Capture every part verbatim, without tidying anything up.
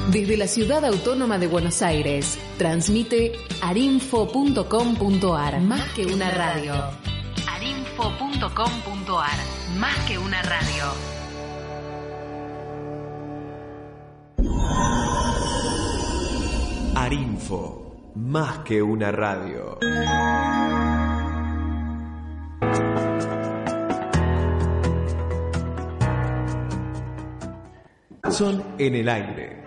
Desde la Ciudad Autónoma de Buenos Aires, transmite arinfo punto com punto ar, más que una radio. arinfo punto com punto ar, más que una radio. Arinfo, más que una radio. Hudson en el aire.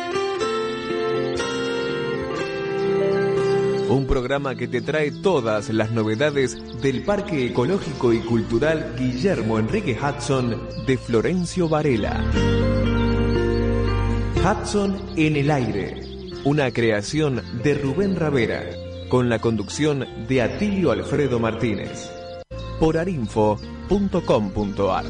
Un programa que te trae todas las novedades del Parque Ecológico y Cultural Guillermo Enrique Hudson de Florencio Varela. Hudson en el aire, una creación de Rubén Ravera, con la conducción de Atilio Alfredo Martínez, por arinfo punto com punto ar.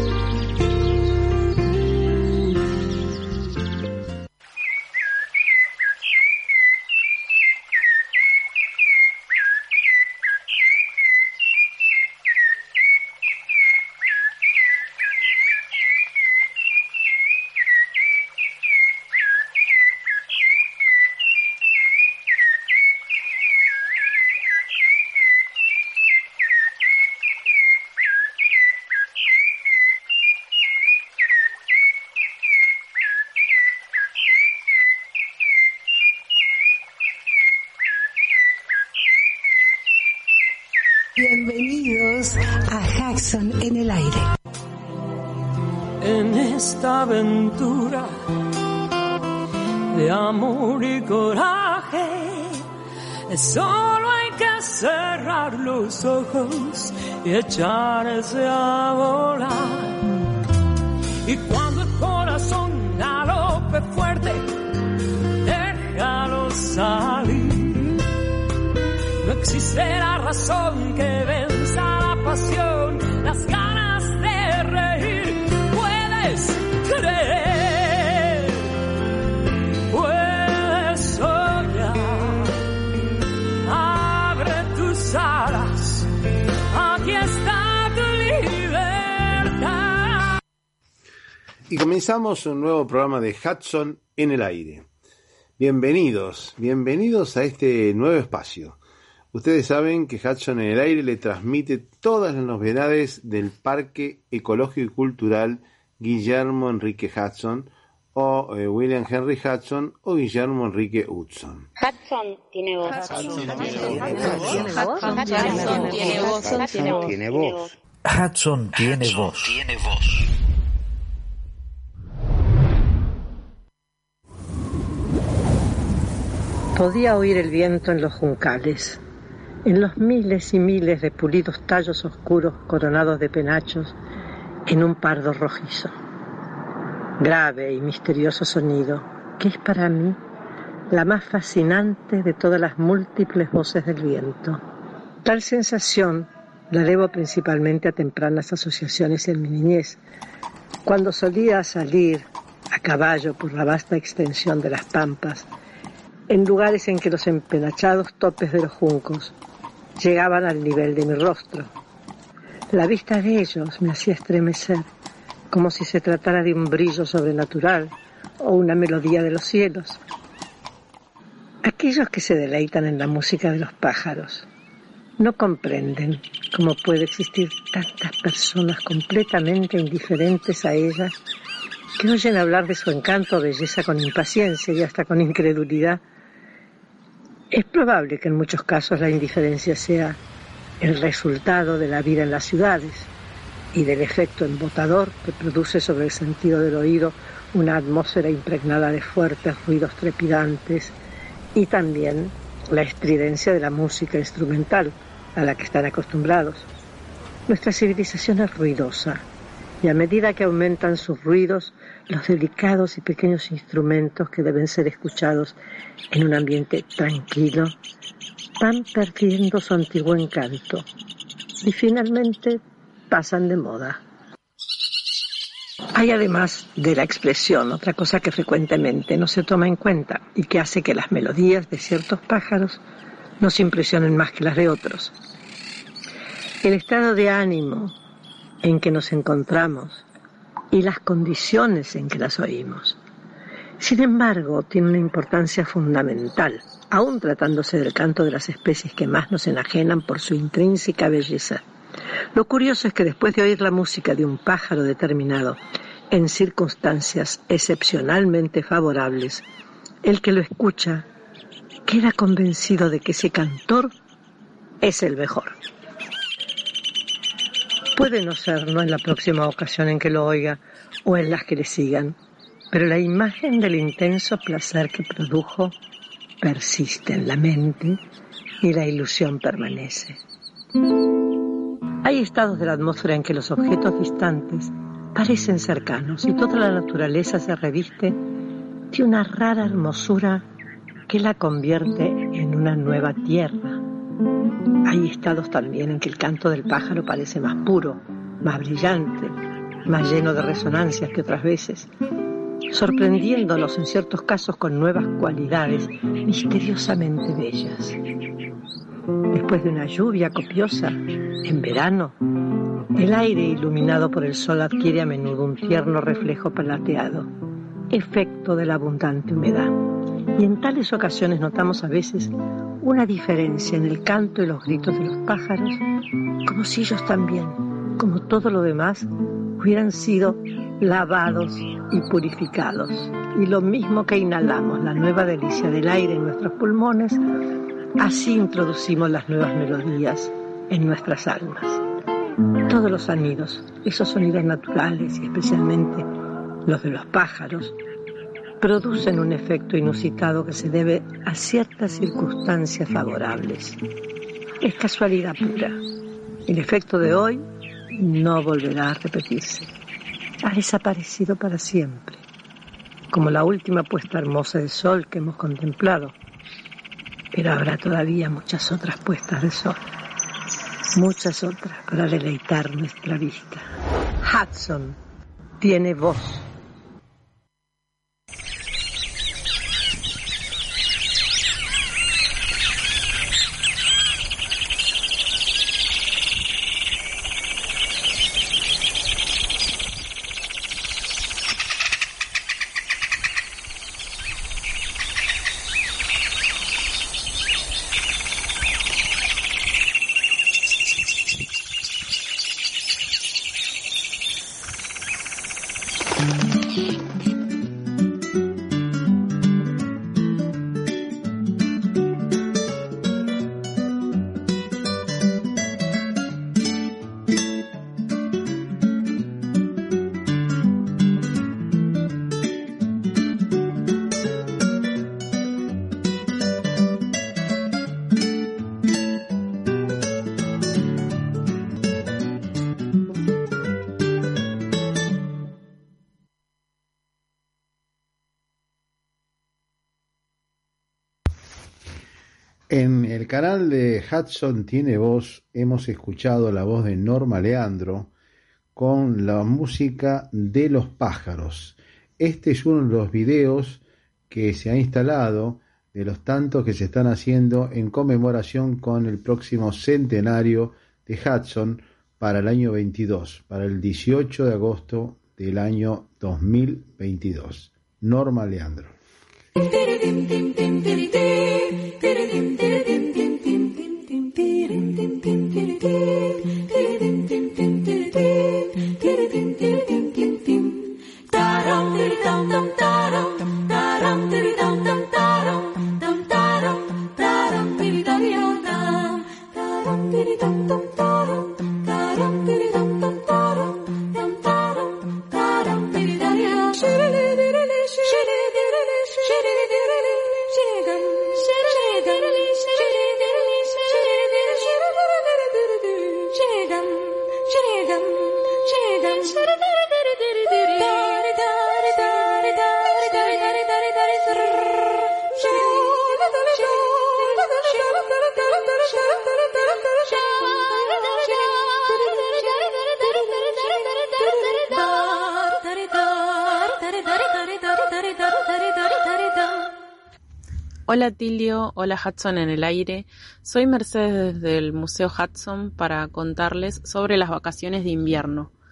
Bienvenidos a Hudson en el aire. En esta aventura de amor y coraje, solo hay que cerrar los ojos y echarse a volar. Y cuando el corazón galope fuerte, déjalo salir. No existe la razón que venza la pasión, las ganas de reír. Puedes creer, puedes soñar. Abre tus alas, aquí está tu libertad. Y comenzamos un nuevo programa de Hudson en el aire. Bienvenidos, bienvenidos a este nuevo espacio. Ustedes saben que Hudson en el aire le transmite todas las novedades del Parque Ecológico y Cultural Guillermo Enrique Hudson, o eh, William Henry Hudson, o Guillermo Enrique Hudson. Hudson tiene voz. Hudson tiene voz. Hudson tiene voz. Tiene voz. Podía oír el viento en los juncales, en los miles y miles de pulidos tallos oscuros coronados de penachos en un pardo rojizo. Grave y misterioso sonido, que es para mí la más fascinante de todas las múltiples voces del viento. Tal sensación la debo principalmente a tempranas asociaciones en mi niñez, cuando solía salir a caballo por la vasta extensión de las pampas, en lugares en que los empenachados topes de los juncos llegaban al nivel de mi rostro. La vista de ellos me hacía estremecer, como si se tratara de un brillo sobrenatural o una melodía de los cielos. Aquellos que se deleitan en la música de los pájaros no comprenden cómo puede existir tantas personas completamente indiferentes a ella, que oyen hablar de su encanto o belleza con impaciencia y hasta con incredulidad. Es probable que en muchos casos la indiferencia sea el resultado de la vida en las ciudades y del efecto embotador que produce sobre el sentido del oído una atmósfera impregnada de fuertes ruidos trepidantes, y también la estridencia de la música instrumental a la que están acostumbrados. Nuestra civilización es ruidosa, y a medida que aumentan sus ruidos, los delicados y pequeños instrumentos que deben ser escuchados en un ambiente tranquilo van perdiendo su antiguo encanto y finalmente pasan de moda. Hay además de la expresión otra cosa que frecuentemente no se toma en cuenta y que hace que las melodías de ciertos pájaros nos impresionen más que las de otros. El estado de ánimo en que nos encontramos y las condiciones en que las oímos. Sin embargo, tiene una importancia fundamental, aún tratándose del canto de las especies que más nos enajenan por su intrínseca belleza. Lo curioso es que después de oír la música de un pájaro determinado, en circunstancias excepcionalmente favorables, el que lo escucha queda convencido de que ese cantor es el mejor. Puede no serlo en la próxima ocasión en que lo oiga o en las que le sigan, pero la imagen del intenso placer que produjo persiste en la mente y la ilusión permanece. Hay estados de la atmósfera en que los objetos distantes parecen cercanos y toda la naturaleza se reviste de una rara hermosura que la convierte en una nueva tierra. Hay estados también en que el canto del pájaro parece más puro, más brillante, más lleno de resonancias que otras veces, sorprendiéndonos en ciertos casos con nuevas cualidades misteriosamente bellas. Después de una lluvia copiosa, en verano, el aire iluminado por el sol adquiere a menudo un tierno reflejo plateado, efecto de la abundante humedad. Y en tales ocasiones notamos a veces una diferencia en el canto y los gritos de los pájaros, como si ellos también, como todo lo demás, hubieran sido lavados y purificados. Y lo mismo que inhalamos la nueva delicia del aire en nuestros pulmones, así introducimos las nuevas melodías en nuestras almas. Todos los sonidos, esos sonidos naturales y especialmente los de los pájaros, producen un efecto inusitado que se debe a ciertas circunstancias favorables. Es casualidad pura. El efecto de hoy no volverá a repetirse. Ha desaparecido para siempre, como la última puesta hermosa de sol que hemos contemplado. Pero habrá todavía muchas otras puestas de sol, muchas otras para deleitar nuestra vista. Hudson tiene voz. En el canal de Hudson Tiene Voz hemos escuchado la voz de Norma Leandro con la música de los pájaros. Este es uno de los videos que se ha instalado de los tantos que se están haciendo en conmemoración con el próximo centenario de Hudson para el año veintidós, para el dieciocho de agosto del año dos mil veintidós. Norma Leandro. Hola Tilio, hola Hudson en el aire. Soy Mercedes desde el Museo Hudson para contarles sobre las vacaciones de invierno.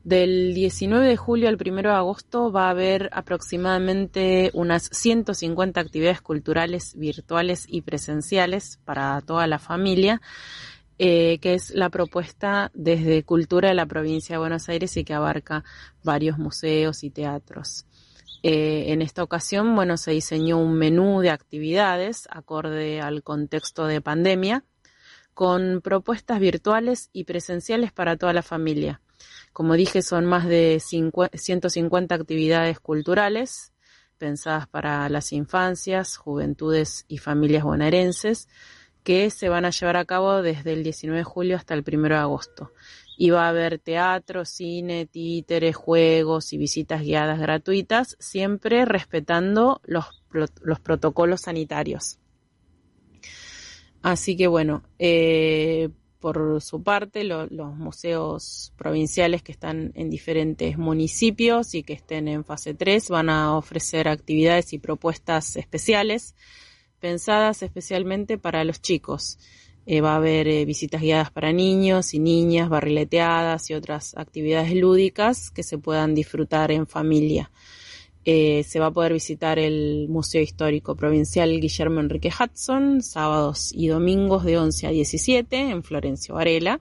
Del diecinueve de julio al primero de agosto va a haber aproximadamente unas ciento cincuenta actividades culturales virtuales y presenciales para toda la familia, eh, que es la propuesta desde Cultura de la provincia de Buenos Aires y que abarca varios museos y teatros. Eh, en esta ocasión, bueno, se diseñó un menú de actividades acorde al contexto de pandemia, con propuestas virtuales y presenciales para toda la familia. Como dije, son más de ciento cincuenta actividades culturales pensadas para las infancias, juventudes y familias bonaerenses que se van a llevar a cabo desde el diecinueve de julio hasta el primero de agosto. Y va a haber teatro, cine, títeres, juegos y visitas guiadas gratuitas, siempre respetando los, los protocolos sanitarios. Así que bueno, eh, por su parte, lo, los museos provinciales que están en diferentes municipios y que estén en fase tres van a ofrecer actividades y propuestas especiales pensadas especialmente para los chicos. Eh, va a haber eh, visitas guiadas para niños y niñas, barrileteadas y otras actividades lúdicas que se puedan disfrutar en familia. Eh, se va a poder visitar el Museo Histórico Provincial Guillermo Enrique Hudson sábados y domingos de once a diecisiete en Florencio Varela,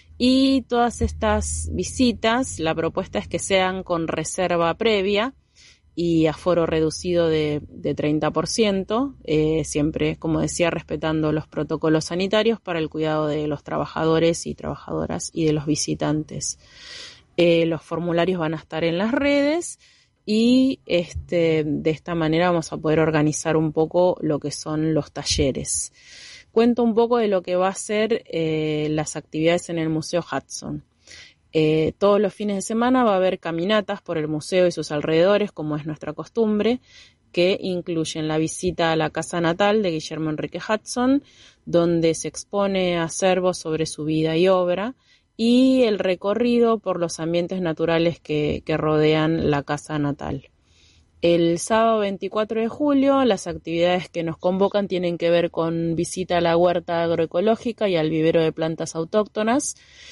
y todas estas visitas, la propuesta es que sean con reserva previa y aforo reducido de, de treinta por ciento, eh, siempre, como decía, respetando los protocolos sanitarios para el cuidado de los trabajadores y trabajadoras y de los visitantes. Eh, los formularios van a estar en las redes. Y este, de esta manera vamos a poder organizar un poco lo que son los talleres. Cuento un poco de lo que va a ser eh, las actividades en el Museo Hudson. Eh, todos los fines de semana va a haber caminatas por el museo y sus alrededores, como es nuestra costumbre, que incluyen la visita a la casa natal de Guillermo Enrique Hudson, donde se expone acervos sobre su vida y obra, y el recorrido por los ambientes naturales que, que rodean la casa natal. El sábado veinticuatro de julio, las actividades que nos convocan tienen que ver con visita a la huerta agroecológica y al vivero de plantas autóctonas,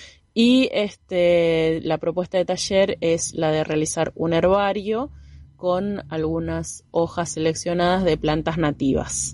y este, la propuesta de taller es la de realizar un herbario con algunas hojas seleccionadas de plantas nativas.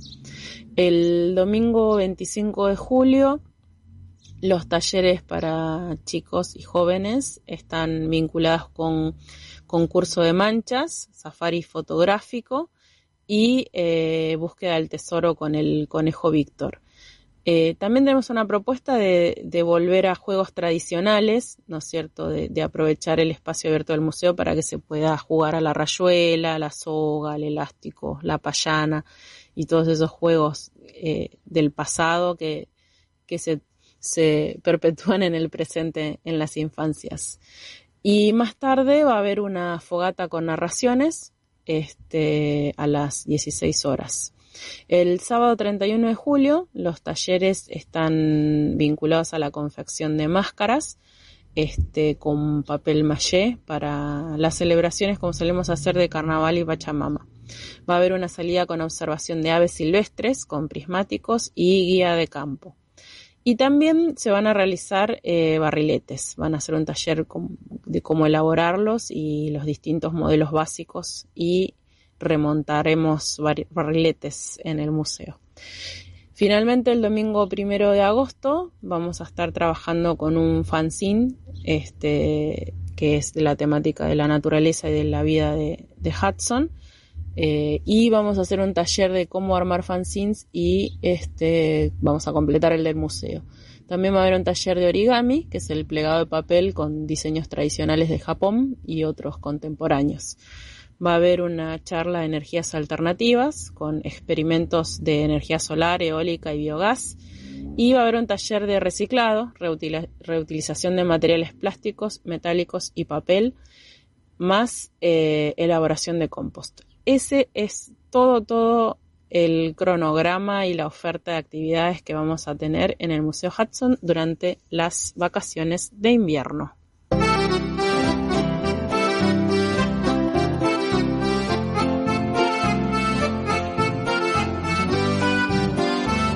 El domingo veinticinco de julio, los talleres para chicos y jóvenes están vinculados con concurso de manchas, safari fotográfico y eh, búsqueda del tesoro con el conejo Víctor. Eh, también tenemos una propuesta de, de volver a juegos tradicionales, ¿no es cierto?, de, de aprovechar el espacio abierto del museo para que se pueda jugar a la rayuela, a la soga, al elástico, la payana y todos esos juegos eh, del pasado que, que se se perpetúan en el presente en las infancias. Y más tarde va a haber una fogata con narraciones este, a las dieciséis horas. El sábado treinta y uno de julio los talleres están vinculados a la confección de máscaras este, con papel maché para las celebraciones como solemos hacer de Carnaval y Pachamama. Va a haber una salida con observación de aves silvestres con prismáticos y guía de campo. Y también se van a realizar eh, barriletes, van a hacer un taller com- de cómo elaborarlos y los distintos modelos básicos, y remontaremos bar- barriletes en el museo. Finalmente, el domingo primero de agosto vamos a estar trabajando con un fanzine este, que es de la temática de la naturaleza y de la vida de, de Hudson. Eh, y vamos a hacer un taller de cómo armar fanzines y este vamos a completar el del museo. También va a haber un taller de origami, que es el plegado de papel con diseños tradicionales de Japón y otros contemporáneos. Va a haber una charla de energías alternativas con experimentos de energía solar, eólica y biogás. Y va a haber un taller de reciclado, reutila- reutilización de materiales plásticos, metálicos y papel, más eh, elaboración de compost. Ese es todo, todo el cronograma y la oferta de actividades que vamos a tener en el Museo Hudson durante las vacaciones de invierno.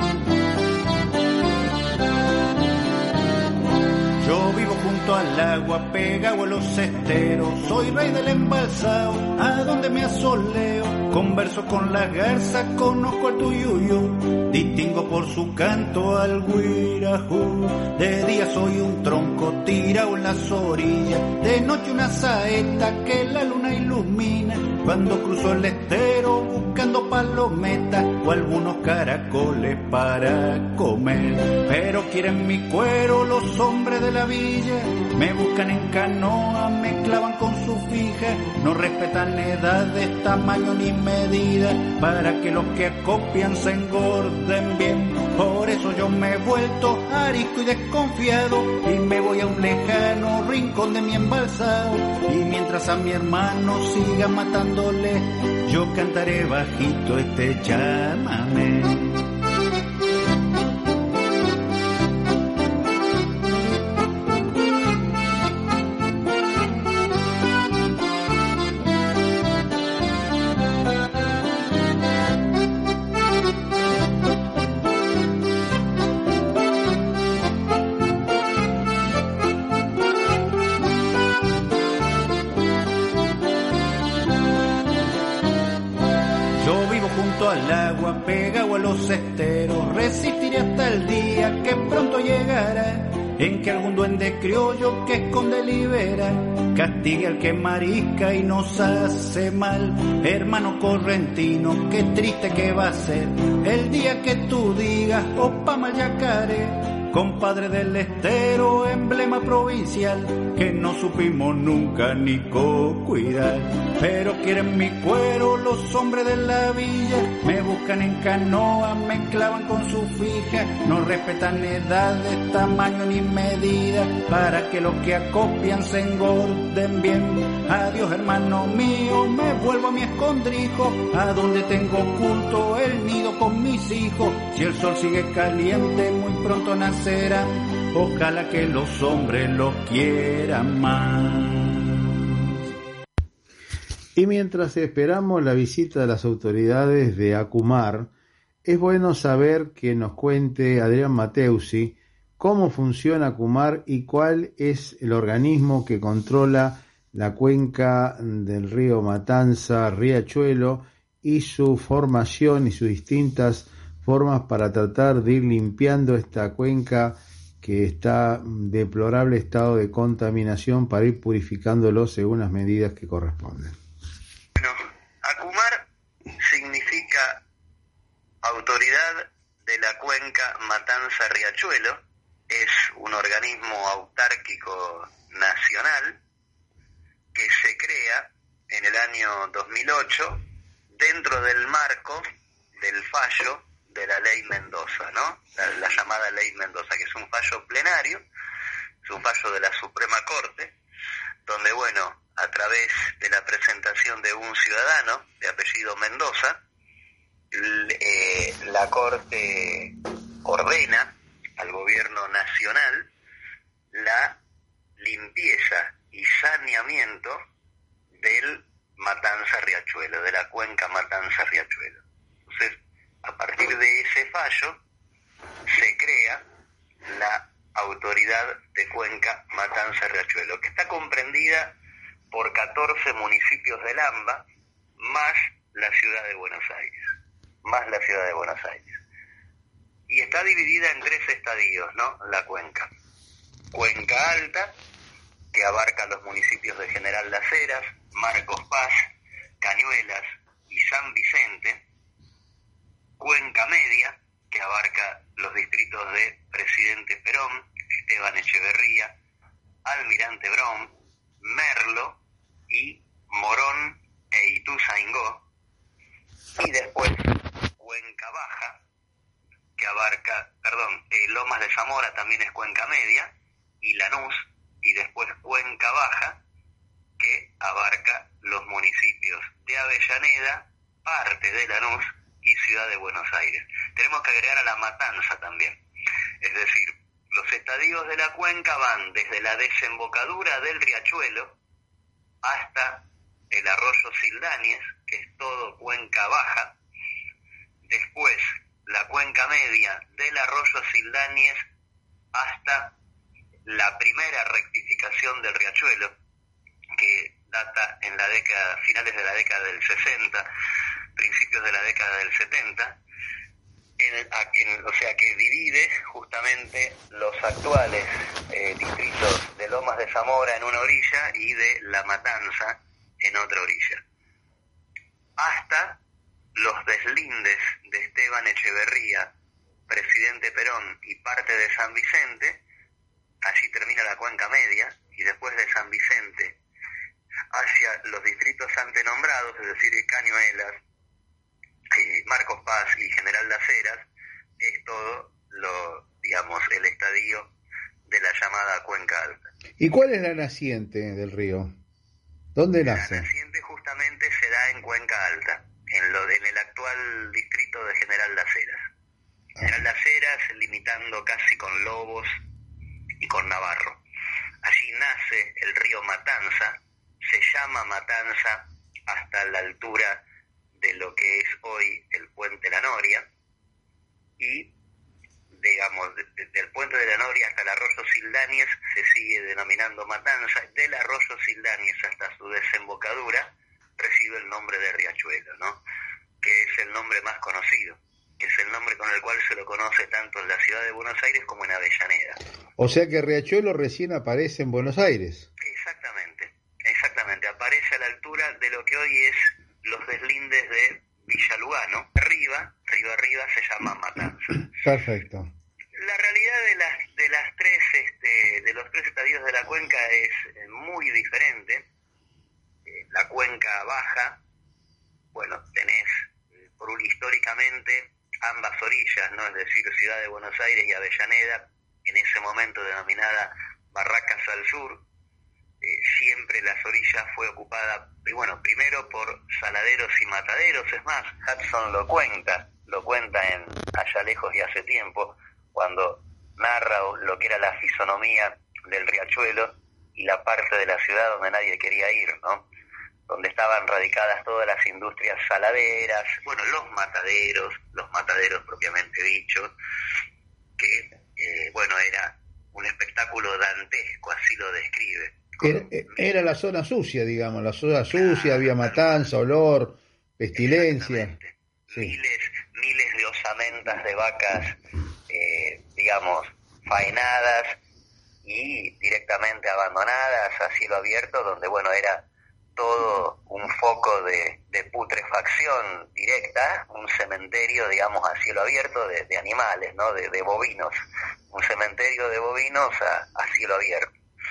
Yo vivo junto al agua agua pegado a los esteros, soy rey del embalsado, a donde me asoleo, converso con las garzas, conozco al tuyuyo, distingo por su canto al guirajú. De día soy un tronco tirado en las orillas, de noche una saeta que la luna ilumina, cuando cruzo el estero buscando palometas o algunos caracoles para comer. Pero quieren mi cuero los hombres de la villa, me buscan en canoa, me clavan con su fija, no respetan edades, tamaño ni medida, para que los que copian se engorden bien. Por eso yo me he vuelto arisco y desconfiado, y me voy a un lejano rincón de mi embalsado, y mientras a mi hermano siga matándole, yo cantaré bajito este chamamé. Al agua, pegado a los esteros, resistiré hasta el día que pronto llegará, en que algún duende criollo que esconde libera, castigue al que marisca y nos hace mal. Hermano correntino, qué triste que va a ser el día que tú digas, opa Mayacaré, compadre del estero, emblema provincial, que no supimos nunca ni co-cuidar. Pero quieren mi cuero los hombres de la villa, me buscan en canoa, me clavan con su fija, no respetan edades, tamaño ni medida, para que los que acopian se engorden bien. Adiós hermano mío, me vuelvo a mi escondrijo, a donde tengo oculto el nido con mis hijos. Si el sol sigue caliente, muy pronto nacerán, ojalá que los hombres los quieran más. Y mientras esperamos la visita de las autoridades de ACUMAR, es bueno saber que nos cuente Adrián Mateusi cómo funciona ACUMAR y cuál es el organismo que controla la cuenca del río Matanza, Riachuelo, y su formación y sus distintas formas para tratar de ir limpiando esta cuenca que está en deplorable estado de contaminación, para ir purificándolo según las medidas que corresponden. Bueno, ACUMAR significa Autoridad de la Cuenca Matanza-Riachuelo, es un organismo autárquico nacional que se crea en el año dos mil ocho dentro del marco del fallo de la Ley Mendoza, ¿no? La, la llamada Ley Mendoza, que es un fallo plenario, es un fallo de la Suprema Corte, donde, bueno, a través de la presentación de un ciudadano de apellido Mendoza, eh, la Corte ordena al gobierno nacional la limpieza y saneamiento del Matanza-Riachuelo, de la cuenca Matanza-Riachuelo. Entonces, a partir de ese fallo, se crea la Autoridad de Cuenca Matanza-Riachuelo, que está comprendida por catorce municipios del AMBA, más la ciudad de Buenos Aires, más la ciudad de Buenos Aires. Y está dividida en tres estadios, ¿no? La cuenca. Cuenca Alta, que abarca los municipios de General Las Heras, Marcos Paz, Cañuelas y San Vicente. Cuenca Media, que abarca los distritos de Presidente Perón, Esteban Echeverría, Almirante Brown, Merlo y Morón e Ituzaingó. Y después Cuenca Baja, que abarca, perdón, eh, Lomas de Zamora también es Cuenca Media, y Lanús, y después Cuenca Baja, que abarca los municipios de Avellaneda, parte de Lanús y Ciudad de Buenos Aires. Tenemos que agregar a La Matanza también, es decir, los estadios de la cuenca van desde la desembocadura del Riachuelo hasta el arroyo Sildáñez, que es todo Cuenca Baja, después la cuenca media del arroyo Sildáñez hasta la primera rectificación del riachuelo, que data en la década, finales de la década del sesenta, principios de la década del setenta, en, en, o sea que divide justamente los actuales eh, distritos de Lomas de Zamora en una orilla y de La Matanza en otra orilla, hasta los deslindes de Esteban Echeverría, presidente Perón y parte de San Vicente. Allí termina la cuenca media, y después de San Vicente hacia los distritos antenombrados, es decir, Cañuelas, eh, Marcos Paz y General Las Heras, es todo lo, digamos, el estadio de la llamada Cuenca Alta. ¿Y cuál es la naciente del río? ¿Dónde nace? La naciente justamente se da en Cuenca Alta, en, lo, en el actual distrito de General Las Heras. Ah. General Las Heras, limitando casi con Lobos y con Navarro. Allí nace el río Matanza, se llama Matanza hasta la altura de lo que es hoy el Puente La Noria, y digamos, desde el Puente de la Noria hasta el Arroyo Sildáñez se sigue denominando Matanza. Del Arroyo Sildáñez hasta su desembocadura recibe el nombre de Riachuelo, ¿no? Que es el nombre más conocido, que es el nombre con el cual se lo conoce tanto en la ciudad de Buenos Aires como en Avellaneda. O sea que Riachuelo recién aparece en Buenos Aires. Exactamente, exactamente, aparece a la altura de lo que hoy es los deslindes de Villa Lugano. Arriba, río arriba, se llama Matanza. Perfecto. La realidad de las de las tres este, de los tres estadios de la cuenca es muy diferente. Eh, la cuenca baja, bueno, tenés por un, históricamente ambas orillas, ¿no? Es decir, Ciudad de Buenos Aires y Avellaneda, en ese momento denominada Barracas al Sur. Eh, siempre las orillas fue ocupada, y bueno, primero por saladeros y mataderos. Es más, Hudson lo cuenta, lo cuenta en Allá Lejos y Hace Tiempo, cuando narra lo que era la fisonomía del riachuelo y la parte de la ciudad donde nadie quería ir, ¿no? Donde estaban radicadas todas las industrias saladeras, bueno, los mataderos, los mataderos propiamente dichos, que, eh, bueno, era un espectáculo dantesco, así lo describe. Era, era la zona sucia, digamos, la zona sucia, claro, había matanza, olor, pestilencia. Sí. Miles, miles de osamentas de vacas, eh, digamos, faenadas y directamente abandonadas a cielo abierto, donde, bueno, era todo un foco de, de putrefacción directa, un cementerio, digamos, a cielo abierto de, de animales, ¿no? De, de bovinos, un cementerio de bovinos a, a cielo abierto.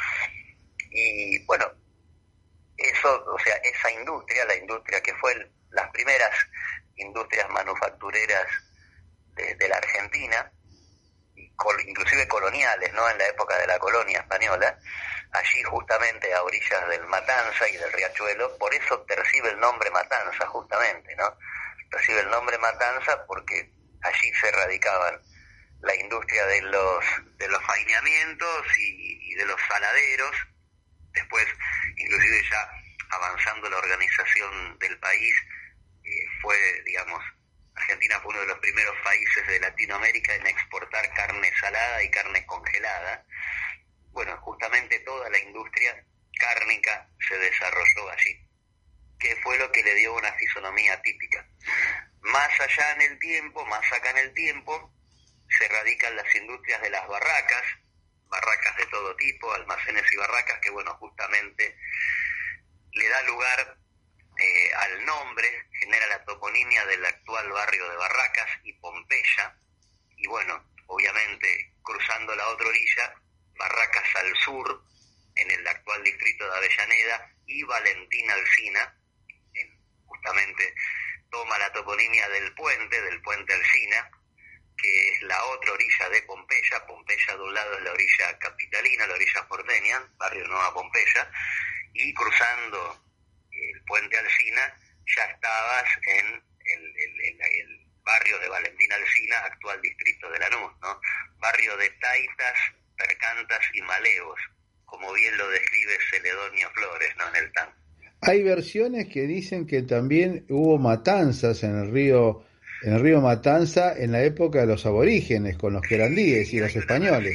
Y bueno, eso, o sea, esa industria, la industria que fue el, las primeras industrias manufactureras de, de la Argentina, col, inclusive coloniales, ¿no? En la época de la colonia española, allí justamente a orillas del Matanza y del Riachuelo, por eso recibe el nombre Matanza justamente, ¿no? Recibe el nombre Matanza porque allí se radicaban la industria de los de los faineamientos y, y de los saladeros. Después, inclusive ya avanzando la organización del país, eh, fue, digamos, Argentina fue uno de los primeros países de Latinoamérica en exportar carne salada y carne congelada. Bueno, justamente toda la industria cárnica se desarrolló allí, que fue lo que le dio una fisonomía típica. Más allá en el tiempo, más acá en el tiempo, se radican las industrias de las barracas, barracas de todo tipo, almacenes y barracas, que bueno, justamente le da lugar eh, al nombre, genera la toponimia del actual barrio de Barracas y Pompeya, y bueno, obviamente cruzando la otra orilla, Barracas al sur, en el actual distrito de Avellaneda, y Valentín Alsina, en, justamente toma la toponimia del puente, del puente Alsina, que es la otra orilla de Pompeya. Pompeya de un lado es la orilla capitalina, la orilla porteña, barrio Nueva Pompeya, y cruzando el puente Alsina ya estabas en el, el, el, el barrio de Valentín Alsina, actual distrito de Lanús, ¿no? Barrio de taitas, percantas y maleos, como bien lo describe Celedonio Flores, ¿no? En el tango. Hay versiones que dicen que también hubo matanzas en el río en el río Matanza en la época de los aborígenes, con los querandíes y los españoles.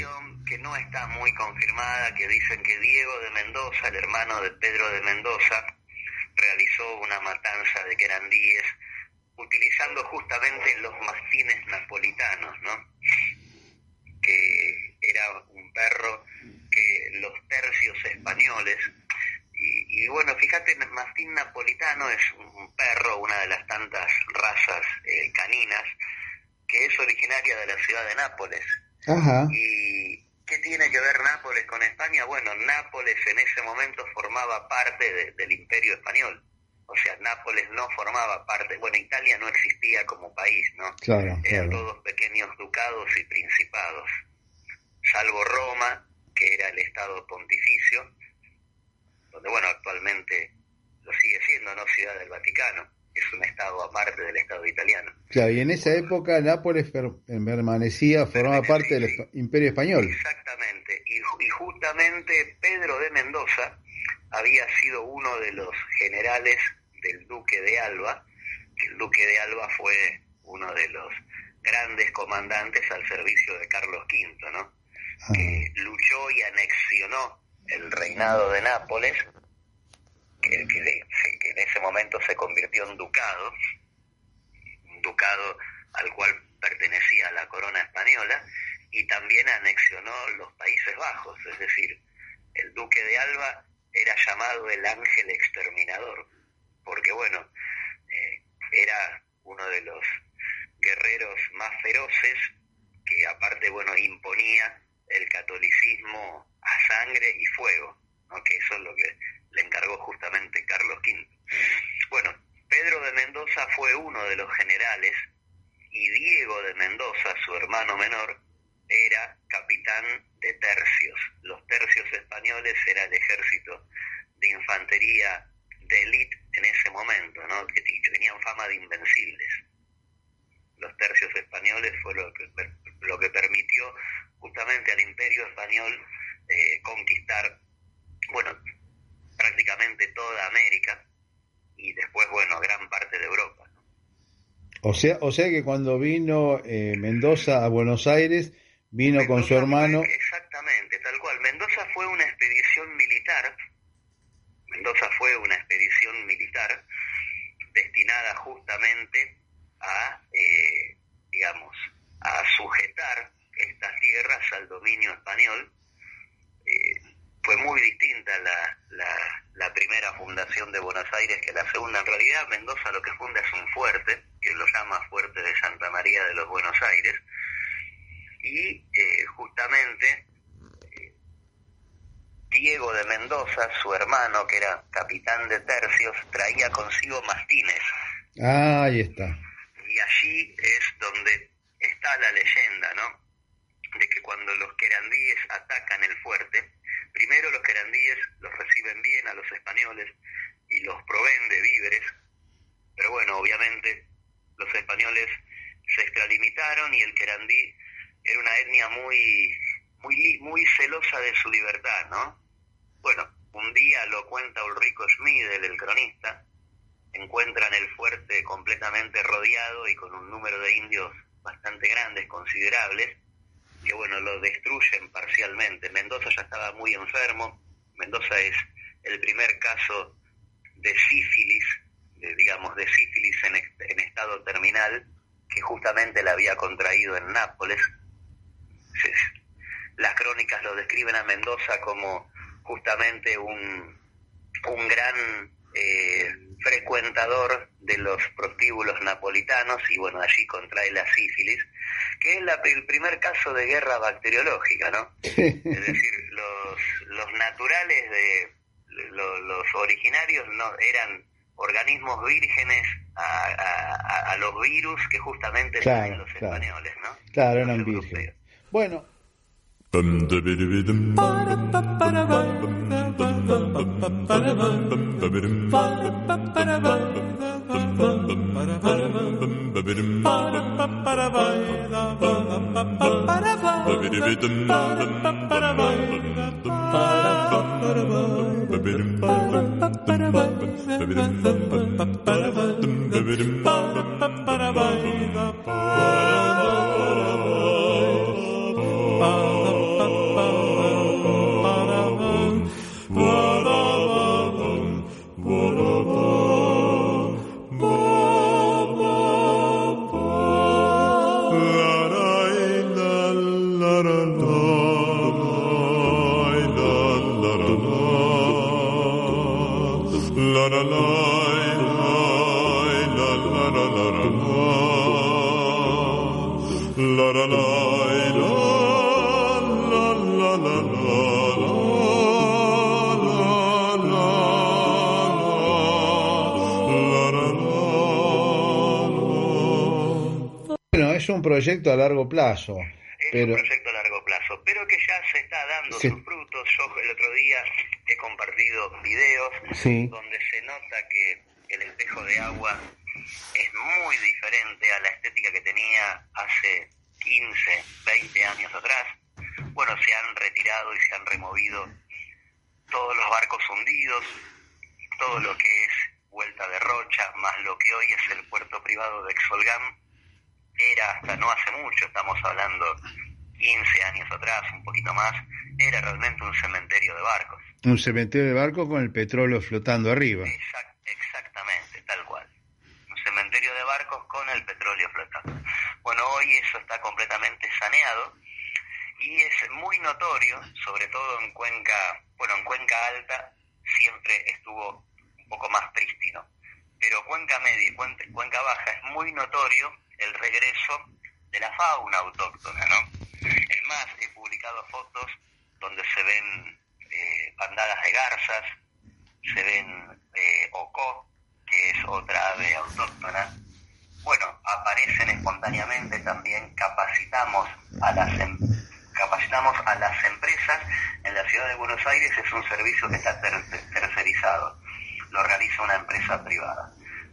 que no está muy confirmada, que dicen que Diego de Mendoza, el hermano de Pedro de Mendoza, realizó una matanza de querandíes utilizando justamente los mastines napolitanos, ¿no? Que era un perro que los tercios españoles, y, y bueno, fíjate, el mastín napolitano es un perro, una de las tantas razas eh, caninas, que es originaria de la ciudad de Nápoles. Ajá. ¿Y qué tiene que ver Nápoles con España? Bueno, Nápoles en ese momento formaba parte de, del Imperio Español. O sea, Nápoles no formaba parte, bueno, Italia no existía como país, ¿no? Claro, Eran claro. todos pequeños ducados y principados, salvo Roma, que era el estado pontificio, donde, bueno, actualmente lo sigue siendo, ¿no? Ciudad del Vaticano, que es un estado aparte del estado italiano. Claro, y en esa época Nápoles per- permanecía, formaba parte del esp- Imperio Español. Exactamente, y, y justamente Pedro de Mendoza había sido uno de los generales del Duque de Alba, que el Duque de Alba fue uno de los grandes comandantes al servicio de Carlos quinto, ¿no? Ah. Que luchó y anexionó el reinado de Nápoles, que, que, de- que en ese momento se convirtió en ducado, un ducado al cual pertenecía la corona española, y también anexionó los Países Bajos, es decir, el Duque de Alba era llamado el ángel exterminador, porque bueno, eh, era uno de los guerreros más feroces, que aparte, bueno, imponía el catolicismo a sangre y fuego, ¿no? Que eso es lo que le encargó justamente Carlos quinto. Bueno, Pedro de Mendoza fue uno de los generales, y Diego de Mendoza, su hermano menor, era capitán de tercios. Los tercios españoles era el ejército de infantería de élite en ese momento, ¿no? Que, que tenían fama de invencibles. Los tercios españoles fue lo que, lo que permitió justamente al Imperio Español eh, conquistar, bueno, prácticamente toda América, y después, bueno, gran parte de Europa, ¿no? O sea, o sea que cuando vino eh, Mendoza a Buenos Aires, vino con su hermano. Fue, exactamente, tal cual. Mendoza fue una expedición militar, Mendoza fue una expedición militar destinada justamente a, eh, digamos, a sujetar estas tierras al dominio español. Eh, fue muy distinta la, la, la primera fundación de Buenos Aires que la segunda. En realidad, Mendoza lo que funda es un fuerte, que lo llama Fuerte de Santa María de los Buenos Aires, y eh, justamente eh, Diego de Mendoza, su hermano, que era capitán de tercios, traía consigo mastines. Ah, ahí está. Y allí es donde está la leyenda, ¿no? De que cuando los querandíes atacan el fuerte, primero los querandíes los reciben bien a los españoles y los proveen de víveres, pero bueno, obviamente los españoles se extralimitaron y el querandí era una etnia muy, muy, muy celosa de su libertad, ¿no? Bueno, un día, lo cuenta Ulrico Schmidl, el cronista, encuentran el fuerte completamente rodeado y con un número de indios bastante grandes, considerables, que bueno, lo destruyen parcialmente. Mendoza ya estaba muy enfermo. Mendoza es el primer caso de sífilis, de, digamos, de sífilis en, en estado terminal, que justamente la había contraído en Nápoles. Las crónicas lo describen a Mendoza como justamente un, un gran eh, frecuentador de los prostíbulos napolitanos, y bueno, allí contrae la sífilis, que es la, el primer caso de guerra bacteriológica, ¿no? Es decir, los, los naturales, de lo, los originarios no eran organismos vírgenes a, a, a los virus que justamente claro, traen los claro. españoles, ¿no? Claro, eran vírgenes. Bueno. Ba la la la la Bueno, es un proyecto a largo plazo. Es pero... un proyecto a largo plazo, pero que ya se está dando sí. sus frutos. Yo el otro día he compartido videos sí. donde se nota que el espejo de agua es muy diferente a la estética que tenía hace quince, veinte años atrás. Bueno, se han retirado y se han removido todos los barcos hundidos, todo lo que es Vuelta de Rocha, más lo que hoy es el puerto privado de Exolgam. Era hasta no hace mucho, estamos hablando quince años atrás, un poquito más, era realmente un cementerio de barcos. Un cementerio de barcos con el petróleo flotando arriba. Exact, exactamente, tal cual. Un cementerio de barcos con el petróleo flotando. Bueno, hoy eso está completamente saneado y es muy notorio, sobre todo en Cuenca, bueno, en Cuenca Alta siempre estuvo un poco más prístino, pero Cuenca Media y Cuenca, Cuenca Baja es muy notorio el regreso de la fauna autóctona, ¿no? Es más, he publicado fotos donde se ven eh, bandadas de garzas, se ven eh, ocó, que es otra ave autóctona. Bueno, aparecen espontáneamente, también capacitamos a las em- capacitamos a las empresas. En la ciudad de Buenos Aires es un servicio que está ter- tercerizado, lo realiza una empresa privada.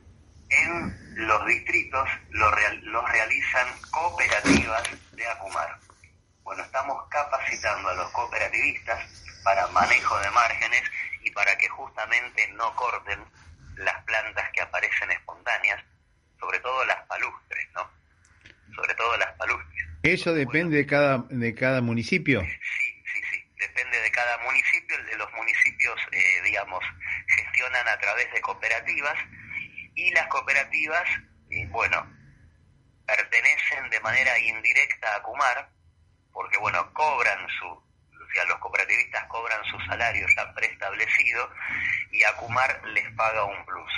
En los distritos lo real, los realizan cooperativas de Acumar. Bueno, estamos capacitando a los cooperativistas para manejo de márgenes y para que justamente no corten las plantas que aparecen espontáneas, sobre todo las palustres, ¿no? Sobre todo las palustres. ¿Eso depende bueno, de cada de cada municipio? Sí, sí, sí. Depende de cada municipio. El de los municipios, eh, digamos, gestionan a través de cooperativas. Y las cooperativas, eh, bueno, pertenecen de manera indirecta a Acumar, porque, bueno, cobran su, o sea, los cooperativistas cobran su salario ya preestablecido y Acumar les paga un plus.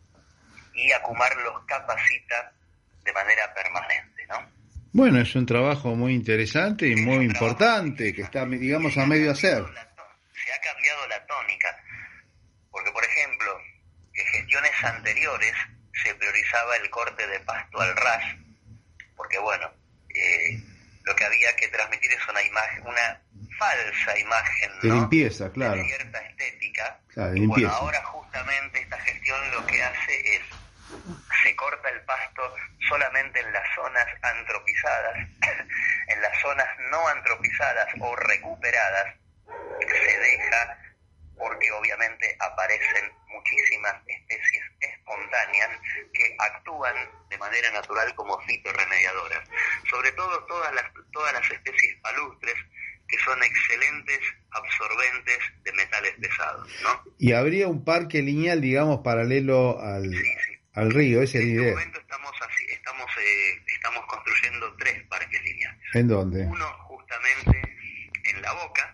Y Acumar los capacita de manera permanente, ¿no? Bueno, es un trabajo muy interesante y es muy importante, que está, digamos, a medio hacer. Se ha cambiado la tónica, porque, por ejemplo, en gestiones anteriores se priorizaba el corte de pasto al ras, porque bueno, eh, lo que había que transmitir es una imagen, una falsa imagen, ¿no? De limpieza, claro. De cierta estética. Claro, de limpieza. Bueno, ahora justamente esta gestión lo que hace es, se corta el pasto solamente en las zonas antropizadas, en las zonas no antropizadas o recuperadas, se deja, porque obviamente aparecen muchísimas especies espontáneas que actúan de manera natural como fitorremediadoras. Sobre todo todas las, todas las especies palustres, que son excelentes absorbentes de metales pesados, ¿no? Y habría un parque lineal, digamos, paralelo al, sí, sí. al río, esa es la idea. En este momento estamos, así, estamos, eh, estamos construyendo tres parques lineales. ¿En dónde? Uno justamente en La Boca,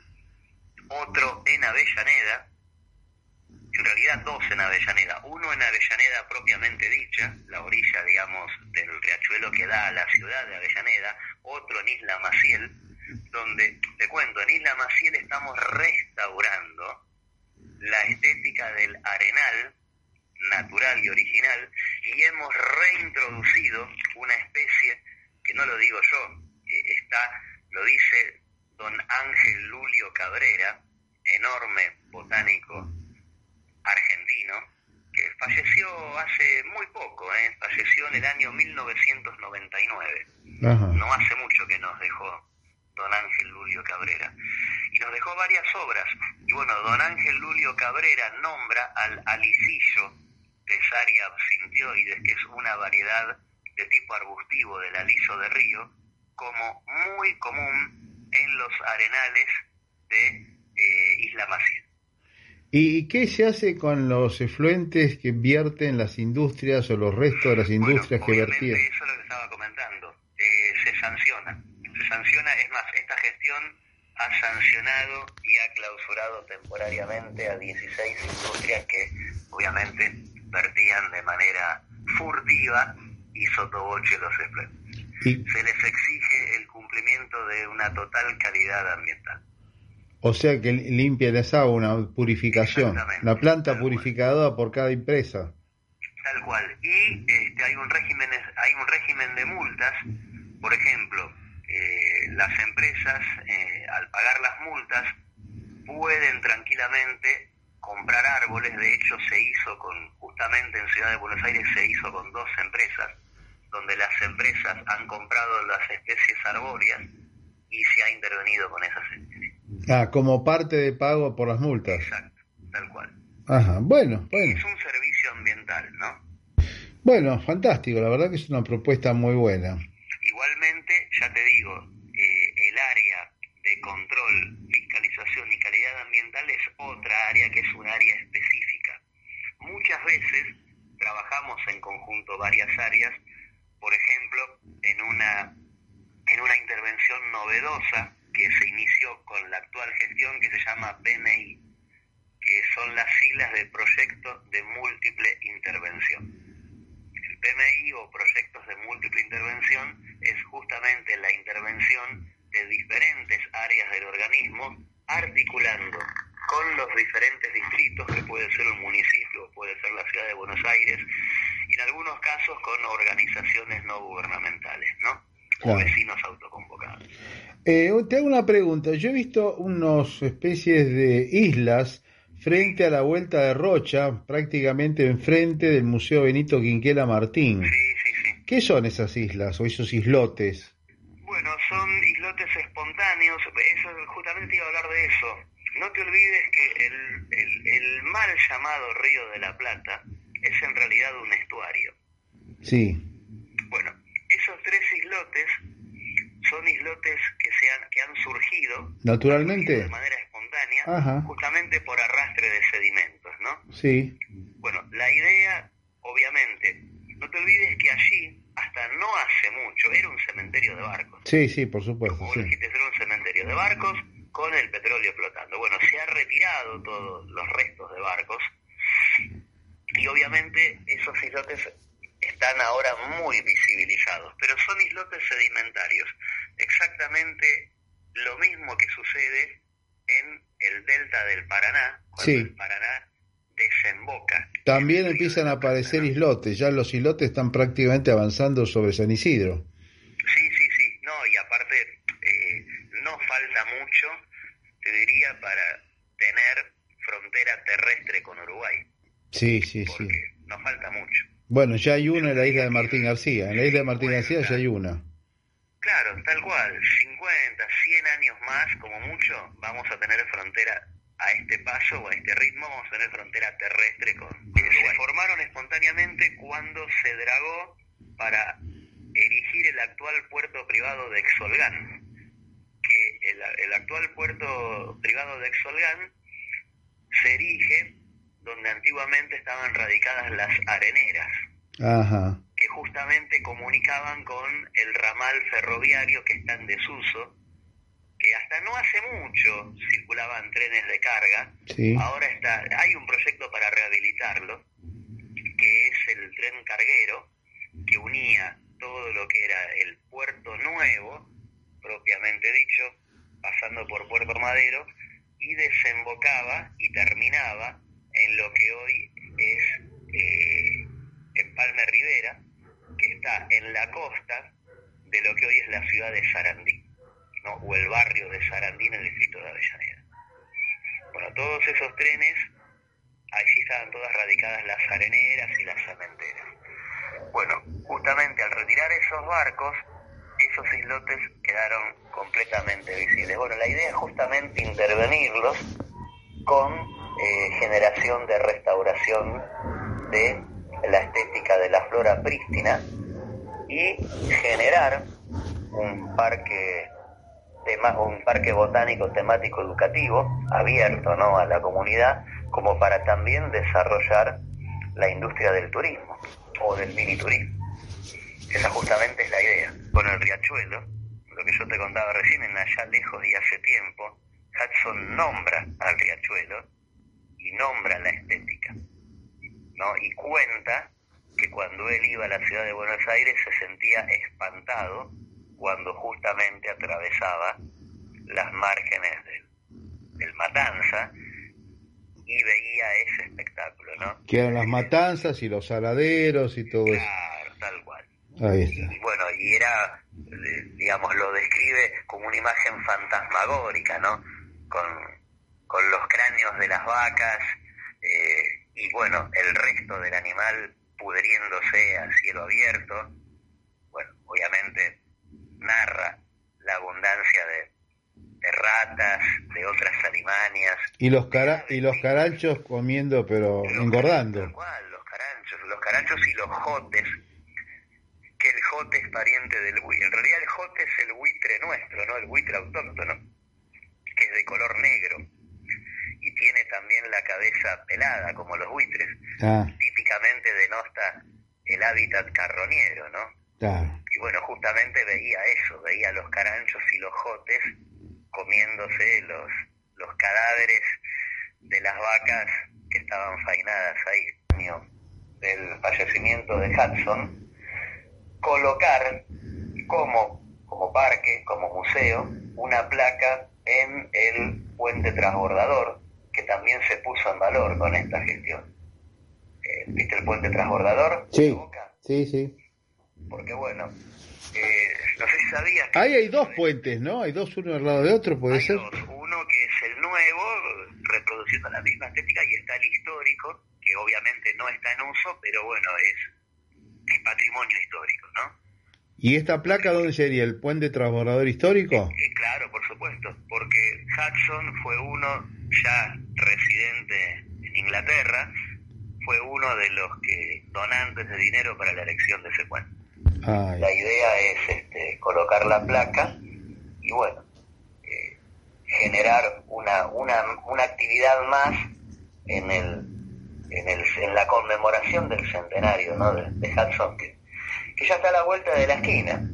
otro en Avellaneda, en realidad dos en Avellaneda, uno en Avellaneda propiamente dicha, la orilla, digamos, del riachuelo que da a la ciudad de Avellaneda, otro en Isla Maciel, donde, te cuento, en Isla Maciel estamos restaurando la estética del arenal natural y original, y hemos reintroducido una especie que no lo digo yo, eh, está, lo dice don Ángel Lulio Cabrera, enorme botánico argentino, que falleció hace muy poco, ¿eh? falleció en el año mil novecientos noventa y nueve. Ajá. No hace mucho que nos dejó don Ángel Lulio Cabrera. Y nos dejó varias obras. Y bueno, don Ángel Lulio Cabrera nombra al alicillo Tesaria absintioides, que es una variedad de tipo arbustivo del aliso de río, como muy común en los arenales de eh, Isla Maciel. ¿Y qué se hace con los efluentes que vierten las industrias o los restos de las industrias bueno, que vertían? Eso es lo que estaba comentando. Eh, se sanciona. Se sanciona, es más, esta gestión ha sancionado y ha clausurado temporariamente a dieciséis industrias que obviamente vertían de manera furtiva y sottovoce los espléndidos. ¿Y? Se les exige el cumplimiento de una total calidad ambiental. O sea que limpia esa agua, una purificación, una planta purificadora por cada empresa. Tal cual. Y este, hay un régimen, hay un régimen de multas. Por ejemplo, eh, las empresas, eh, al pagar las multas, pueden tranquilamente comprar árboles. De hecho, se hizo con, justamente en Ciudad de Buenos Aires se hizo con dos empresas, donde las empresas han comprado las especies arbóreas y se ha intervenido con esas especies. Ah, como parte de pago por las multas. Exacto, tal cual. Ajá, bueno, bueno. Es un servicio ambiental, ¿no? Bueno, fantástico, la verdad que es una propuesta muy buena. Igualmente, ya te digo, eh, el área de control, fiscalización y calidad ambiental es otra área que es un área específica. Muchas veces trabajamos en conjunto varias áreas, por ejemplo, en una, en una intervención novedosa que se inició con la actual gestión, que se llama P M I, que son las siglas de Proyecto de Múltiple Intervención. El P M I o Proyectos de Múltiple Intervención es justamente la intervención de diferentes áreas del organismo, articulando con los diferentes distritos, que puede ser un municipio, puede ser la Ciudad de Buenos Aires, y en algunos casos con organizaciones no gubernamentales, ¿no? O Claro. vecinos autoconvocados. Eh, te hago una pregunta. Yo he visto unas especies de islas frente a la Vuelta de Rocha, prácticamente enfrente del Museo Benito Quinquela Martín. Sí, sí, sí. ¿Qué son esas islas o esos islotes? Bueno, son islotes espontáneos, eso, justamente iba a hablar de eso. No te olvides que el, el, el mal llamado Río de la Plata es en realidad un estuario. Sí. Bueno, esos tres islotes son islotes que se han, que han surgido ¿Naturalmente? de manera espontánea, Ajá. justamente por arrastre de sedimentos, ¿no? Sí. Bueno, la idea, obviamente, no te olvides que allí, hasta no hace mucho, era un cementerio de barcos. Sí, sí, por supuesto. Como Sí. vos dijiste, era un cementerio de barcos con el petróleo flotando. Bueno, se ha retirado todos los restos de barcos y obviamente esos islotes están ahora muy visibilizados, pero son islotes sedimentarios. Exactamente lo mismo que sucede en el delta del Paraná, cuando Sí. el Paraná desemboca. También empiezan a aparecer islotes. Ya los islotes están prácticamente avanzando sobre San Isidro. Sí, sí, sí. No, y aparte, eh, no falta mucho, te diría, para tener frontera terrestre con Uruguay. Sí, sí, sí. Porque no falta mucho. Bueno, ya hay una en la isla de Martín García. En la isla de Martín Bueno, García ya claro. hay una. Claro, tal cual. cincuenta, cien años más, como mucho, vamos a tener frontera a este paso o a este ritmo, vamos a tener frontera terrestre con Uruguay. Se formaron espontáneamente cuando se dragó para erigir el actual puerto privado de Exolgán, que el, el actual puerto privado de Exolgán se erige donde antiguamente estaban radicadas las areneras, Ajá. que justamente comunicaban con el ramal ferroviario que está en desuso, que hasta no hace mucho circulaban trenes de carga. Sí. Ahora está, hay un proyecto para rehabilitarlo, que es el tren carguero, que unía todo lo que era el Puerto Nuevo, propiamente dicho, pasando por Puerto Madero, y desembocaba y terminaba en lo que hoy es eh, Empalme Rivera, que está en la costa de lo que hoy es la ciudad de Sarandí, ¿no? O el barrio de Sarandí en el distrito de Avellaneda. Bueno, todos esos trenes, allí estaban todas radicadas las areneras y las cementeras. Bueno, justamente al retirar esos barcos, esos islotes quedaron completamente visibles. Bueno, la idea es justamente intervenirlos con eh, generación de restauración de la estética de la flora prístina y generar un parque tema, un parque botánico temático educativo abierto, ¿no?, a la comunidad, como para también desarrollar la industria del turismo o del miniturismo. Esa justamente es la idea. Con el riachuelo, lo que yo te contaba recién, en allá lejos y hace tiempo, Hudson nombra al riachuelo y nombra la estética, ¿no? Y cuenta que cuando él iba a la ciudad de Buenos Aires se sentía espantado cuando justamente atravesaba las márgenes del, del Matanza y veía ese espectáculo, ¿no? Que eran las matanzas y los saladeros y todo eso. Claro, tal cual. Ahí está. Y bueno, y era, digamos, lo describe como una imagen fantasmagórica, ¿no? Con, con los cráneos de las vacas eh, y bueno, el resto del animal pudriéndose a cielo abierto. Bueno, obviamente narra la abundancia de, de ratas, de otras alimañas. Y los cara y los caranchos comiendo, pero los engordando. Tal cual, los caranchos, los caranchos y los jotes, que el jote es pariente del buitre. En realidad el jote es el buitre nuestro, ¿no? El buitre autóctono, que es de color negro y tiene también la cabeza pelada, como los buitres. Ah. Típicamente denota el hábitat carroñero, ¿no? Claro. Y bueno, justamente veía eso, veía los caranchos y los jotes comiéndose los, los cadáveres de las vacas que estaban fainadas ahí. Año del fallecimiento de Hudson, colocar como, como parque, como museo, una placa en el puente transbordador, que también se puso en valor con esta gestión. Eh, ¿Viste el puente transbordador? Sí, sí, sí. Porque bueno, eh, no sé si sabías que... Ahí hay dos puentes, ¿no? Hay dos, uno al lado de otro, ¿puede hay ser? Dos. Uno que es el nuevo, reproduciendo la misma estética, y está el histórico, que obviamente no está en uso, pero bueno, es, es patrimonio histórico, ¿no? ¿Y esta placa dónde sería? ¿El puente transbordador histórico? Eh, eh, claro, por supuesto, porque Hudson fue uno ya residente en Inglaterra, fue uno de los que donantes de dinero para la erección de ese puente. Ay. La idea es este, colocar la placa y bueno, eh, generar una, una, una actividad más en el, en el en la conmemoración del centenario, ¿no? de, de Hudson, que, que ya está a la vuelta de la esquina.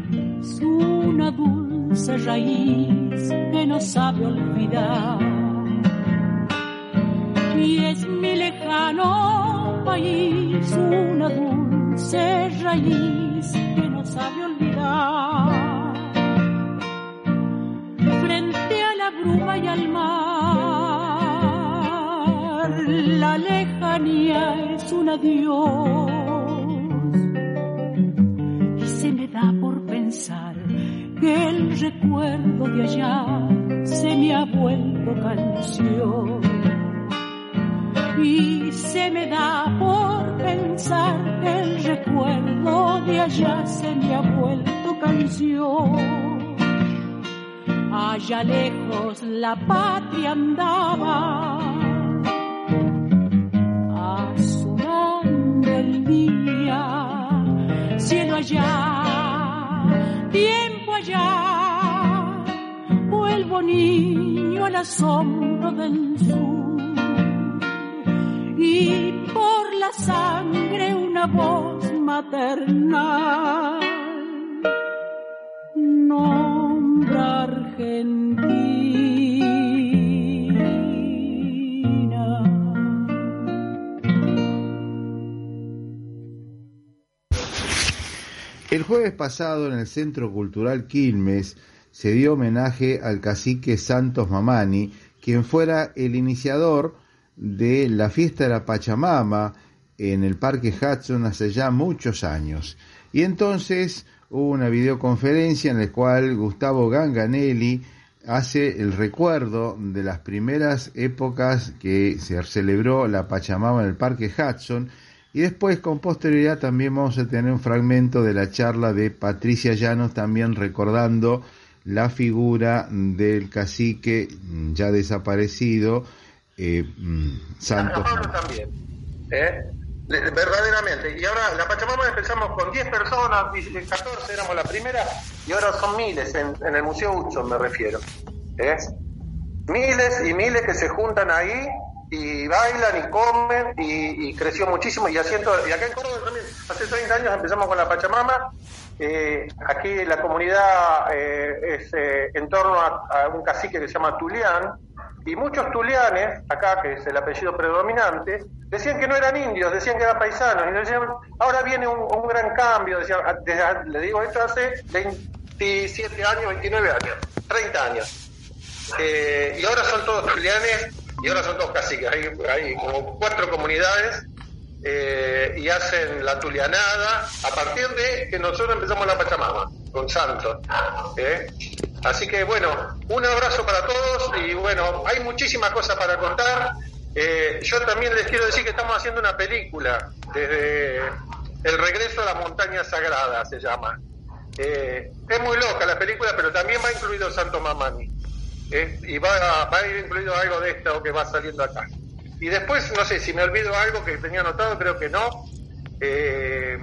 Una dulce raíz que no sabe olvidar. y es mi lejano país una dulce raíz que no sabe olvidar. Frente a la bruma y al mar, la lejanía es un adiós, y se me da por pensar que el recuerdo de allá se me ha vuelto canción. Y se me da por pensar que el recuerdo de allá se me ha vuelto canción. Allá lejos la patria andaba, azulando el día, cielo allá, tiempo allá, vuelvo niño al asombro del sur. Y por la sangre una voz maternal nombra Argentina. El jueves pasado en el Centro Cultural Quilmes se dio homenaje al cacique Santos Mamani, quien fuera el iniciador de la fiesta de la Pachamama en el Parque Hudson hace ya muchos años. Y entonces hubo una videoconferencia en la cual Gustavo Ganganelli hace el recuerdo de las primeras épocas que se celebró la Pachamama en el Parque Hudson, y después con posterioridad también vamos a tener un fragmento de la charla de Patricia Llanos, también recordando la figura del cacique ya desaparecido, Eh, Santos. Pablo también, ¿eh? verdaderamente. Y ahora la Pachamama empezamos con diez personas, catorce éramos la primera, y ahora son miles en, en el Museo Hudson, me refiero. ¿eh? Miles y miles que se juntan ahí y bailan y comen y, y creció muchísimo. Y haciendo, y acá en Córdoba también, hace treinta años empezamos con la Pachamama. Eh, aquí la comunidad eh, es eh, en torno a, a un cacique que se llama Tulián. Y muchos tulianes, acá que es el apellido predominante, decían que no eran indios, decían que eran paisanos, y decían, ahora viene un, un gran cambio, decían, desde, le digo esto hace veintisiete años, veintinueve años, treinta años. Eh, y ahora son todos tulianes, y ahora son todos caciques, hay, hay como cuatro comunidades, eh, y hacen la tulianada, a partir de que nosotros empezamos la Pachamama, con Santos. ¿eh? Así que bueno, un abrazo para todos y bueno, hay muchísimas cosas para contar. Eh, yo también les quiero decir que estamos haciendo una película desde El regreso a la montaña sagrada, se llama. Eh, es muy loca la película, pero también va incluido Santo Mamani. Eh, y va a, va a ir incluido algo de esto que va saliendo acá. Y después, no sé, si me olvido algo que tenía anotado, creo que no. Eh,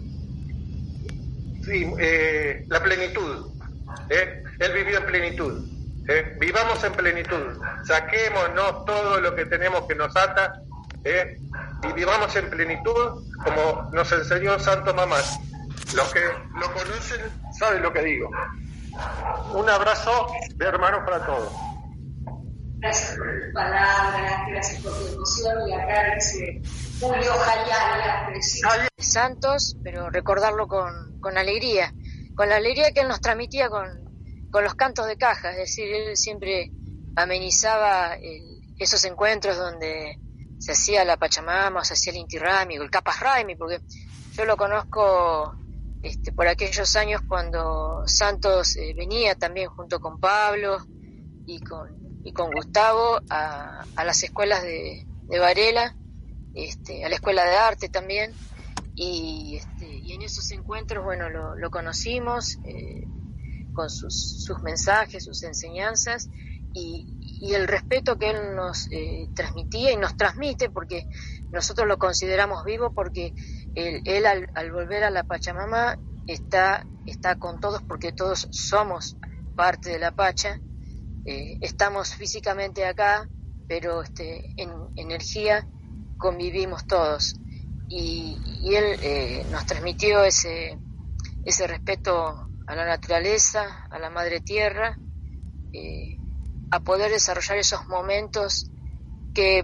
sí, eh, la plenitud. ¿eh? Él vivió en plenitud. ¿eh? Vivamos en plenitud. Saquémonos todo lo que tenemos que nos ata. ¿eh? Y vivamos en plenitud como nos enseñó Santo Mamani. Los que lo conocen saben lo que digo. Un abrazo de hermanos para todos. Gracias por tus palabras, gracias por tu emoción. Y acá dice Julio Jayala, presidente Santos, pero recordarlo con, con alegría, con la alegría que él nos transmitía con, con los cantos de caja. Es decir, él siempre amenizaba el, esos encuentros donde se hacía la Pachamama, se hacía el Inti Raymi, el Capas Raymi, porque yo lo conozco este, por aquellos años cuando Santos eh, venía también junto con Pablo y con y con Gustavo a, a las escuelas de, de Varela, este, a la escuela de arte también, y, este, y en esos encuentros, bueno, lo, lo conocimos eh, con sus, sus mensajes, sus enseñanzas, y, y el respeto que él nos eh, transmitía y nos transmite, porque nosotros lo consideramos vivo, porque él, él al, al volver a la Pachamama está, está con todos, porque todos somos parte de la Pacha. Eh, estamos físicamente acá, pero este, en energía convivimos todos, y, y él eh, nos transmitió ese, ese respeto a la naturaleza, a la madre tierra, eh, a poder desarrollar esos momentos que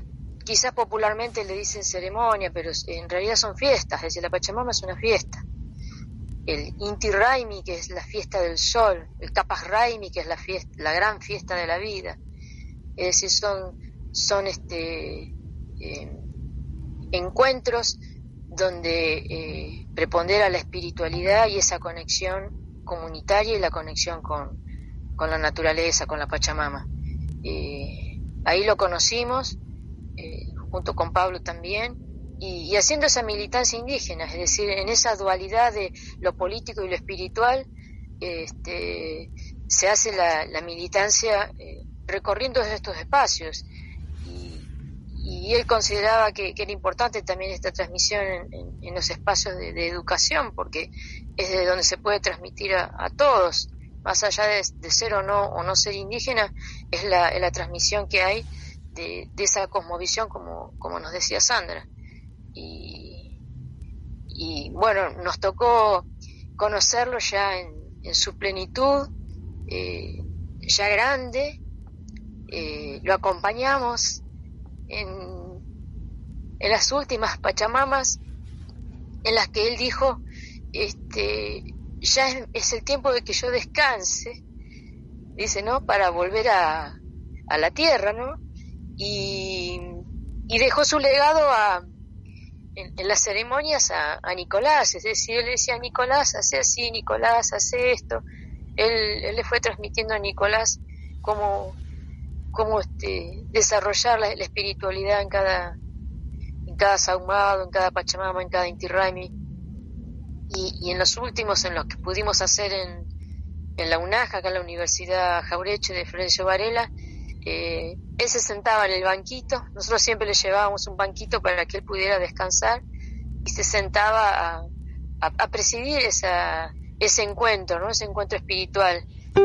quizás popularmente le dicen ceremonia, pero en realidad son fiestas, es decir, la Pachamama es una fiesta. El Inti Raymi, que es la fiesta del sol, el Capas Raymi, que es la fiesta, la gran fiesta de la vida. Es decir, son, son este, eh, encuentros donde eh, prepondera la espiritualidad y esa conexión comunitaria y la conexión con, con la naturaleza, con la Pachamama. Eh, ahí lo conocimos, eh, junto con Pablo también, y, y haciendo esa militancia indígena, es decir, en esa dualidad de lo político y lo espiritual, este, se hace la, la militancia eh, recorriendo estos espacios. Y, y él consideraba que, que era importante también esta transmisión en, en, en los espacios de, de educación, porque es de donde se puede transmitir a, a todos, más allá de, de ser o no o no ser indígena, es la, es la transmisión que hay de, de esa cosmovisión, como, como nos decía Sandra. Y, y bueno, nos tocó conocerlo ya en, en su plenitud, eh, ya grande, eh, lo acompañamos en, en las últimas Pachamamas, en las que él dijo, este, ya es, es el tiempo de que yo descanse, dice, ¿no?, para volver a, a la tierra, ¿no? Y, y dejó su legado a En, en las ceremonias a, a Nicolás, es decir, él decía, Nicolás, hace así, Nicolás, hace esto. Él, él le fue transmitiendo a Nicolás cómo, cómo este, desarrollar la, la espiritualidad en cada, en cada sahumado, en cada Pachamama, en cada Inti Raymi. Y, y en los últimos, en los que pudimos hacer en, en la UNAJ, acá en la Universidad Jaureche de Florencio Varela, Eh, él se sentaba en el banquito, nosotros siempre le llevábamos un banquito para que él pudiera descansar, y se sentaba a, a, a presidir esa, ese encuentro, ¿no?, ese encuentro espiritual.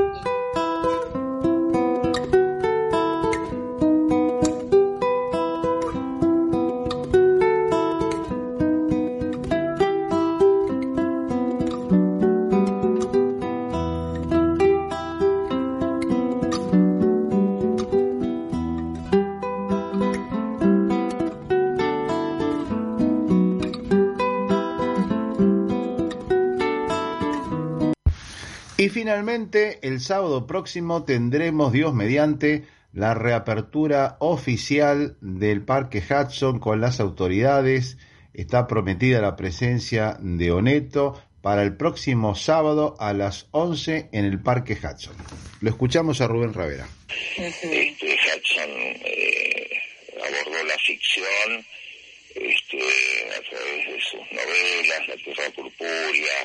Y finalmente, el sábado próximo tendremos, Dios mediante, la reapertura oficial del Parque Hudson con las autoridades. Está prometida la presencia de Oneto para el próximo sábado a las once en el Parque Hudson. Lo escuchamos a Rubén Ravera. Este, Hudson eh, abordó la ficción este, a través de sus novelas, La Tierra Purpúrea,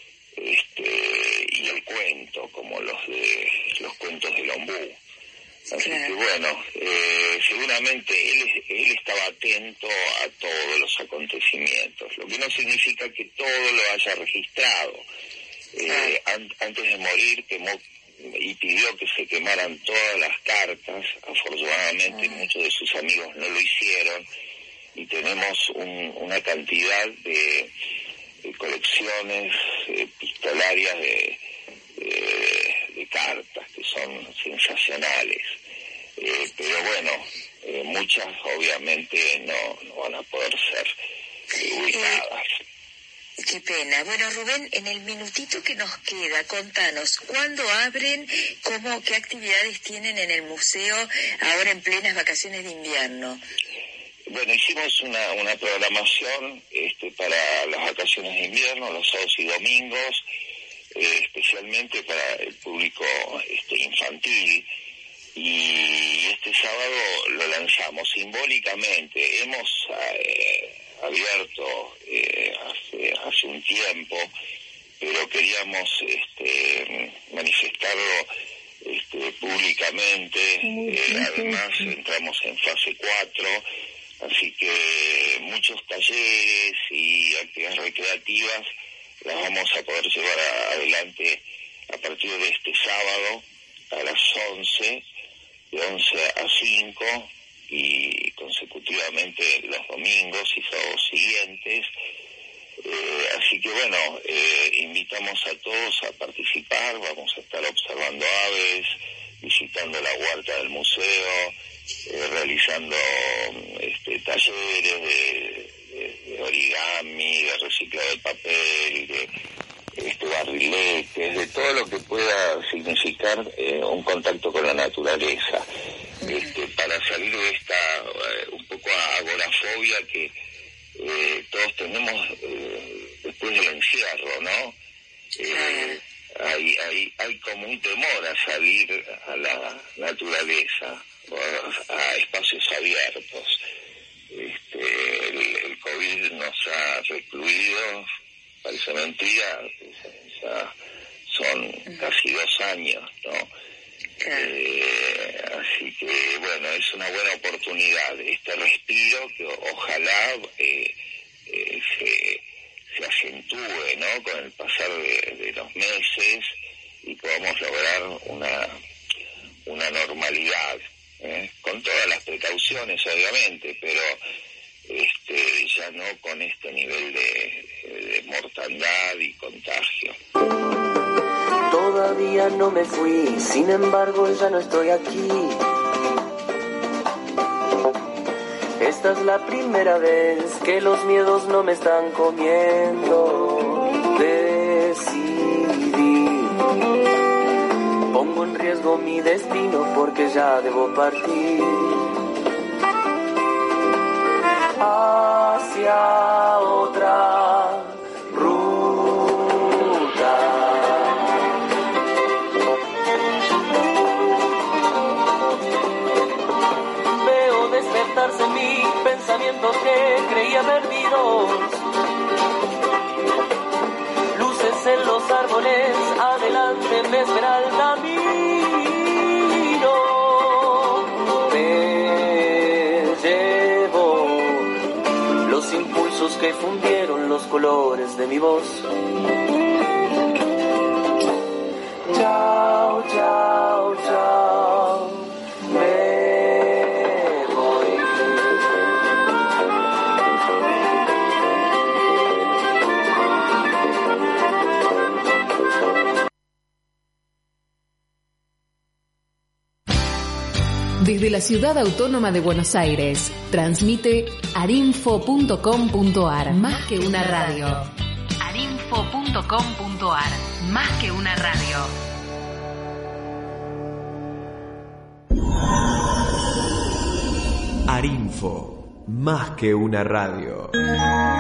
este, y el cuento, como los de los cuentos del ombú. Así claro. que bueno, eh, seguramente él, él estaba atento a todos los acontecimientos, lo que no significa que todo lo haya registrado. Eh, an, antes de morir quemó y pidió que se quemaran todas las cartas. Afortunadamente ah. muchos de sus amigos no lo hicieron, y tenemos un, una cantidad de de colecciones epistolarias de, de, de cartas que son sensacionales, eh, pero bueno, eh, muchas obviamente no, no van a poder ser eh, ubicadas. Eh, qué pena. Bueno, Rubén, en el minutito que nos queda, contanos, ¿cuándo abren? ¿Cómo, qué actividades tienen en el museo ahora en plenas vacaciones de invierno? Bueno, hicimos una, una programación este, para las vacaciones de invierno, los sábados y domingos, eh, especialmente para el público este, infantil, y este sábado lo lanzamos simbólicamente. Hemos eh, abierto eh, hace, hace un tiempo, pero queríamos este, manifestarlo este, públicamente. Eh, además entramos en fase cuatro, así que muchos talleres y actividades recreativas las vamos a poder llevar a, adelante a partir de este sábado a las once, de once a cinco, y consecutivamente los domingos y sábados siguientes. Eh, así que bueno, eh, invitamos a todos a participar. Vamos a estar observando aves, visitando la huerta del museo, eh, realizando este, talleres de, de, de origami, de reciclado de papel, de este, barriletes, de todo lo que pueda significar eh, un contacto con la naturaleza, este, para salir de esta eh, un poco agorafobia que eh, todos tenemos eh, después del encierro, ¿no? Eh, hay, hay, hay como un temor a salir a la naturaleza, a, a espacios abiertos. Este, el, el COVID nos ha recluido, parece mentira, ya son casi dos años, ¿no? Eh, así que, bueno, es una buena oportunidad, este respiro que ojalá eh, eh, se, se acentúe, ¿no?, con el pasar de, de los meses y podamos lograr una, una normalidad, ¿eh? Con todas las precauciones, obviamente, pero este, ya no con este nivel de, de mortandad y contagio. Todavía no me fui, sin embargo ya no estoy aquí. Esta es la primera vez que los miedos no me están comiendo. Decidí, pongo en riesgo mi destino porque ya debo partir hacia otra ruta. Despertarse en mí pensamientos que creía perdidos, luces en los árboles, adelante me espera el camino, me llevo los impulsos que fundieron los colores de mi voz. Chao, chao, chao, me Desde la Ciudad Autónoma de Buenos Aires, transmite arinfo punto com punto ar, más que una radio. arinfo punto com punto ar, más que una radio. Arinfo, más que una radio.